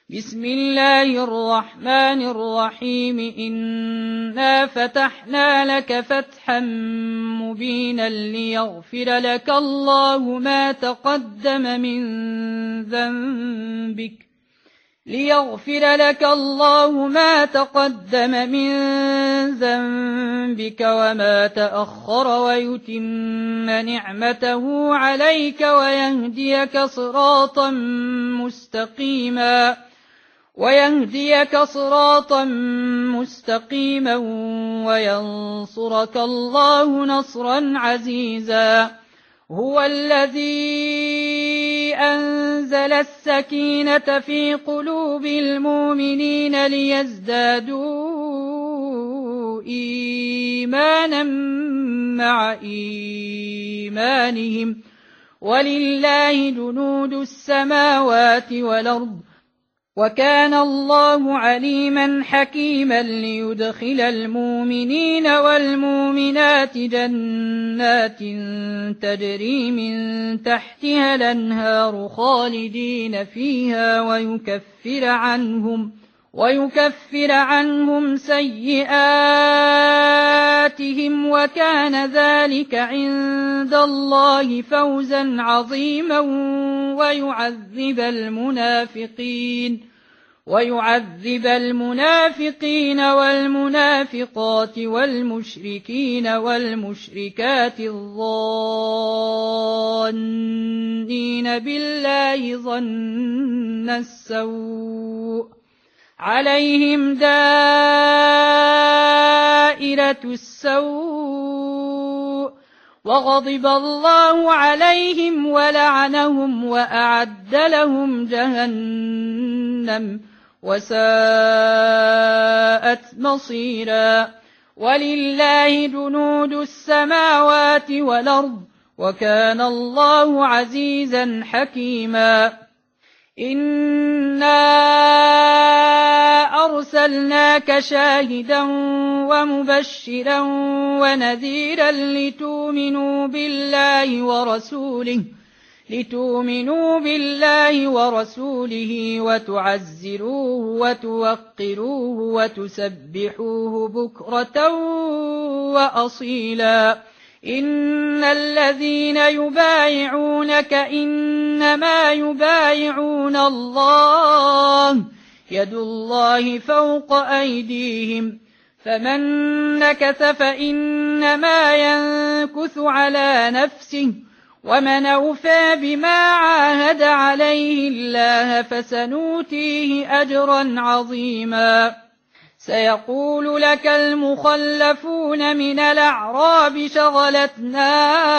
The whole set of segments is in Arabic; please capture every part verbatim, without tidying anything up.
بسم الله الرحمن الرحيم إنا فتحنا لك فتحا مبينا ليغفر لك الله ما تقدم من ذنبك ليغفر لك الله ما تقدم من ذنبك وما تأخر ويتم نعمته عليك ويهديك صراطا مستقيما ويهديك صراطا مستقيما وينصرك الله نصرا عزيزا هو الذي أنزل السكينة في قلوب المؤمنين ليزدادوا إيمانا مع إيمانهم ولله جنود السماوات والأرض وكان الله عليما حكيما ليدخل المؤمنين والمؤمنات جنات تجري من تحتها الأنهار خالدين فيها ويكفر عنهم ويكفر عنهم سيئاتهم وكان ذلك عند الله فوزا عظيما ويعذب المنافقين ويعذب المنافقين والمنافقات والمشركين والمشركات الظانين بالله ظن السوء عليهم دائرة السوء وغضب الله عليهم ولعنهم وأعد لهم جهنم وساءت مصيرا ولله جنود السماوات والأرض وكان الله عزيزا حكيما إنا أرسلناك شاهدا ومبشرا ونذيرا لتؤمنوا بالله ورسوله لتؤمنوا بالله ورسوله وتعزروه وتوقروه وتسبحوه بكرة وأصيلا إن الذين يبايعونك إنما يبايعون الله يد الله فوق أيديهم فمن نكث فإنما ينكث على نفسه ومن أوفى بما عاهد عليه الله فسنؤتيه أجرا عظيما سيقول لك المخلفون من الأعراب شغلتنا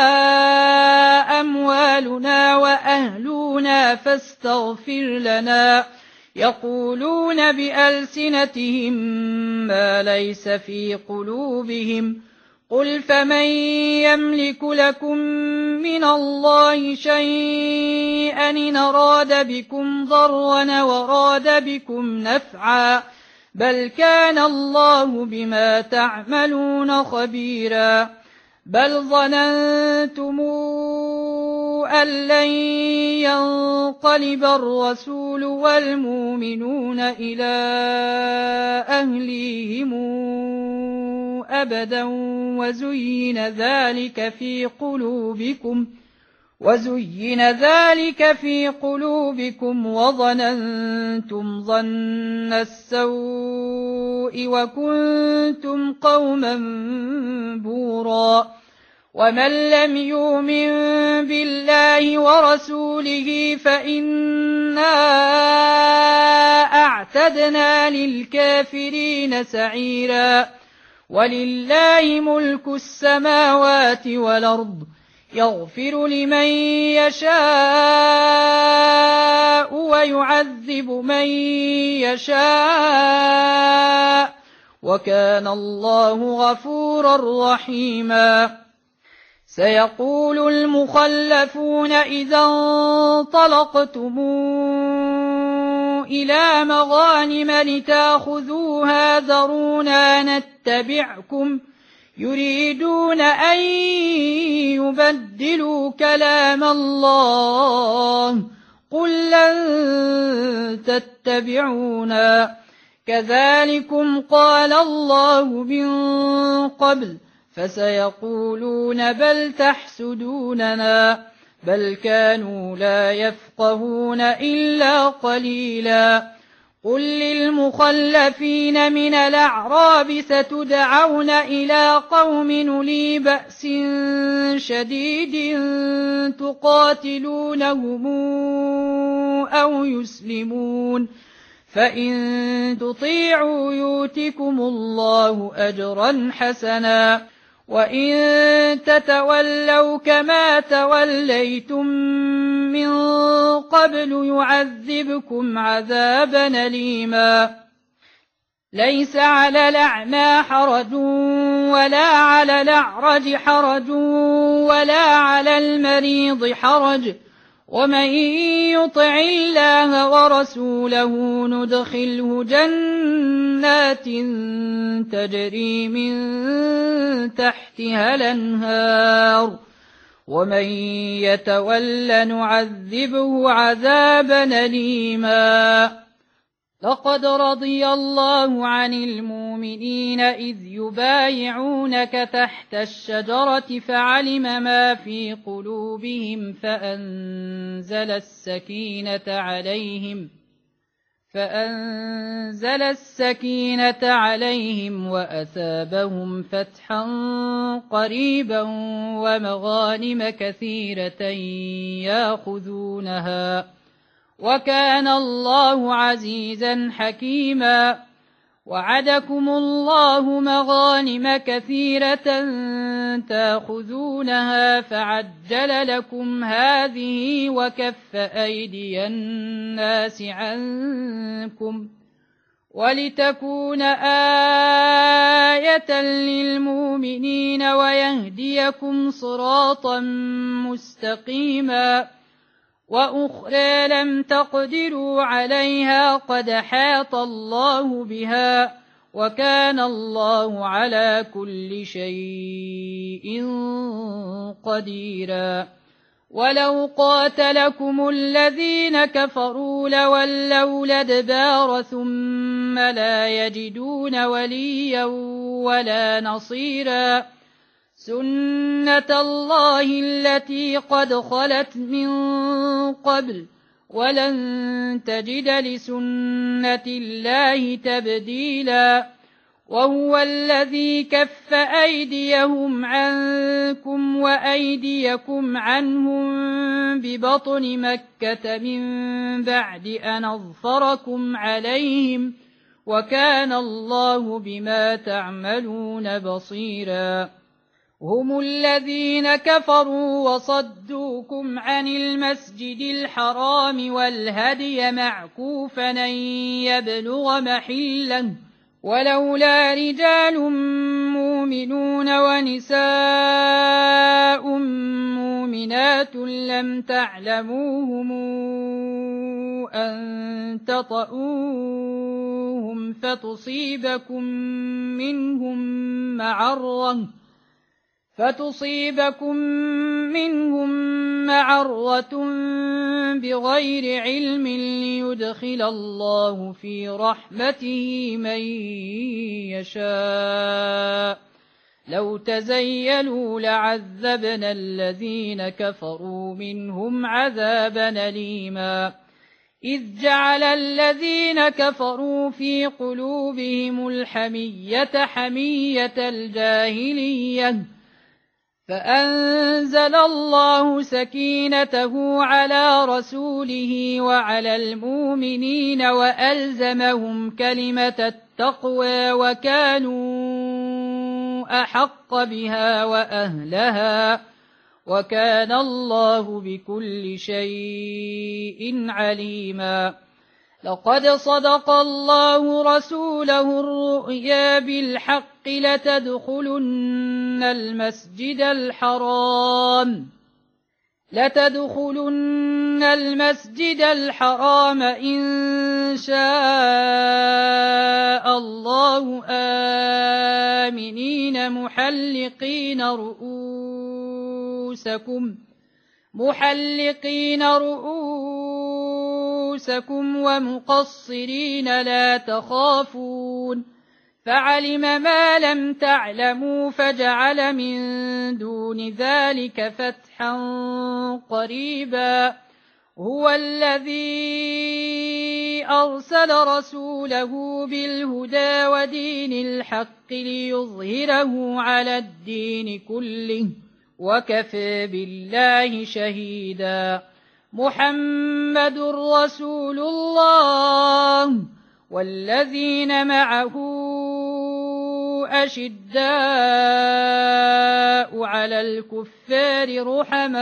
أموالنا وأهلنا فاستغفر لنا يقولون بألسنتهم ما ليس في قلوبهم قل فمن يملك لكم من الله شيئا إن أراد بكم ضرا وراد بكم نفعا بل كان الله بما تعملون خبيرا بل ظننتم أن لن ينقلب الرسول والمؤمنون إلى أهليهم أبدا وزين ذلك في قلوبكم وزين ذلك في قلوبكم وظننتم ظن السوء وكنتم قوما بورا ومن لم يؤمن بالله ورسوله فإنا أعتدنا للكافرين سعيرا ولله ملك السماوات والأرض يغفر لمن يشاء ويعذب من يشاء وكان الله غفورا رحيما سيقول المخلفون إذا انطلقتم إلى مغانم لتأخذوها ذرونا نتبعكم يريدون أن يبدلوا كلام الله قل لن تتبعونا كذلكم قال الله من قبل فسيقولون بل تحسدوننا بل كانوا لا يفقهون إلا قليلا قل للمخلفين من الأعراب ستدعون إلى قوم أولي بأس شديد تقاتلونهم أو يسلمون فإن تطيعوا يؤتكم الله أجرا حسنا وإن تتولوا كما توليتم من قبل يعذبكم عذابا أليما ليس على الأعمى حرج ولا على الأعرج حرج ولا على المريض حرج ومن يطع الله ورسوله ندخله جنات تجري من تحتها الأنهار ومن يتول نعذبه عذابا أليما لقد رضي الله عن المؤمنين إذ يبايعونك تحت الشجرة فعلم ما في قلوبهم فأنزل السكينة عليهم فأنزل السكينة عليهم وأثابهم فتحا قريبا ومغانم كثيرة يأخذونها وكان الله عزيزا حكيما وعدكم الله مغانم كثيرة تأخذونها فعجل لكم هذه وكف أيدي الناس عنكم ولتكون آية للمؤمنين ويهديكم صراطا مستقيما وأخرى لم تقدروا عليها قد حاط الله بها وكان الله على كل شيء قديرا ولو قاتلكم الذين كفروا لولوا الأدبار ثم لا يجدون وليا ولا نصيرا سنة الله التي قد خلت من قبل ولن تجد لسنة الله تبديلا وهو الذي كف أيديهم عنكم وأيديكم عنهم ببطن مكة من بعد أن أظفركم عليهم وكان الله بما تعملون بصيرا هم الذين كفروا وصدوكم عن المسجد الحرام والهدي معكوفا أن يبلغ محله ولولا رجال مؤمنون ونساء مؤمنات لم تعلموهم أن تطؤوهم فتصيبكم منهم معرة فتصيبكم منهم معرة بغير علم ليدخل الله في رحمته من يشاء لو تزيلوا لعذبنا الذين كفروا منهم عذابا أليما إذ جعل الذين كفروا في قلوبهم الحمية حمية الجاهلية فأنزل الله سكينته على رسوله وعلى المؤمنين وألزمهم كلمة التقوى وكانوا أحق بها وأهلها وكان الله بكل شيء عليما لقد صدق الله رسوله الرؤيا بالحق لتدخلن المسجد الحرام لتدخلن المسجد الحرام إن شاء الله آمنين محلقين رؤوسكم محلقين رؤوسكم رؤوسكم ومقصرين لا تخافون فعلم ما لم تعلموا فجعل من دون ذلك فتحا قريبا هو الذي أرسل رسوله بالهدى ودين الحق ليظهره على الدين كله وكفى بالله شهيدا محمد رسول الله والذين معه أشداء على الكفار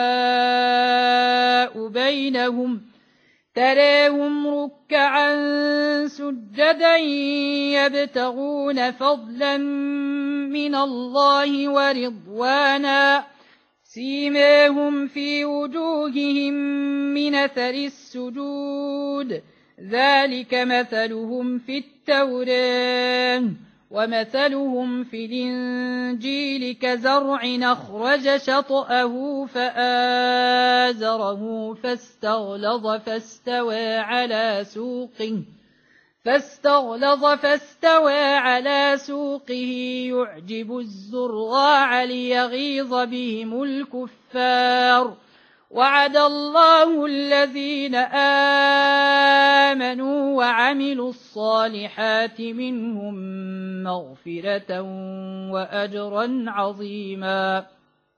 رحماء بينهم تراهم ركعا سجدا يبتغون فضلا من الله ورضوانا سيماهم في وجوههم من أثر السجود ذلك مثلهم في التوراة ومثلهم في الإنجيل كزرع أخرج شطأه فآزره فاستغلظ فاستوى على سوقه فاستغلظ فاستوى على سوقه يعجب الزراع ليغيظ بهم الكفار وعد الله الذين آمنوا وعملوا الصالحات منهم مغفرة وأجرا عظيما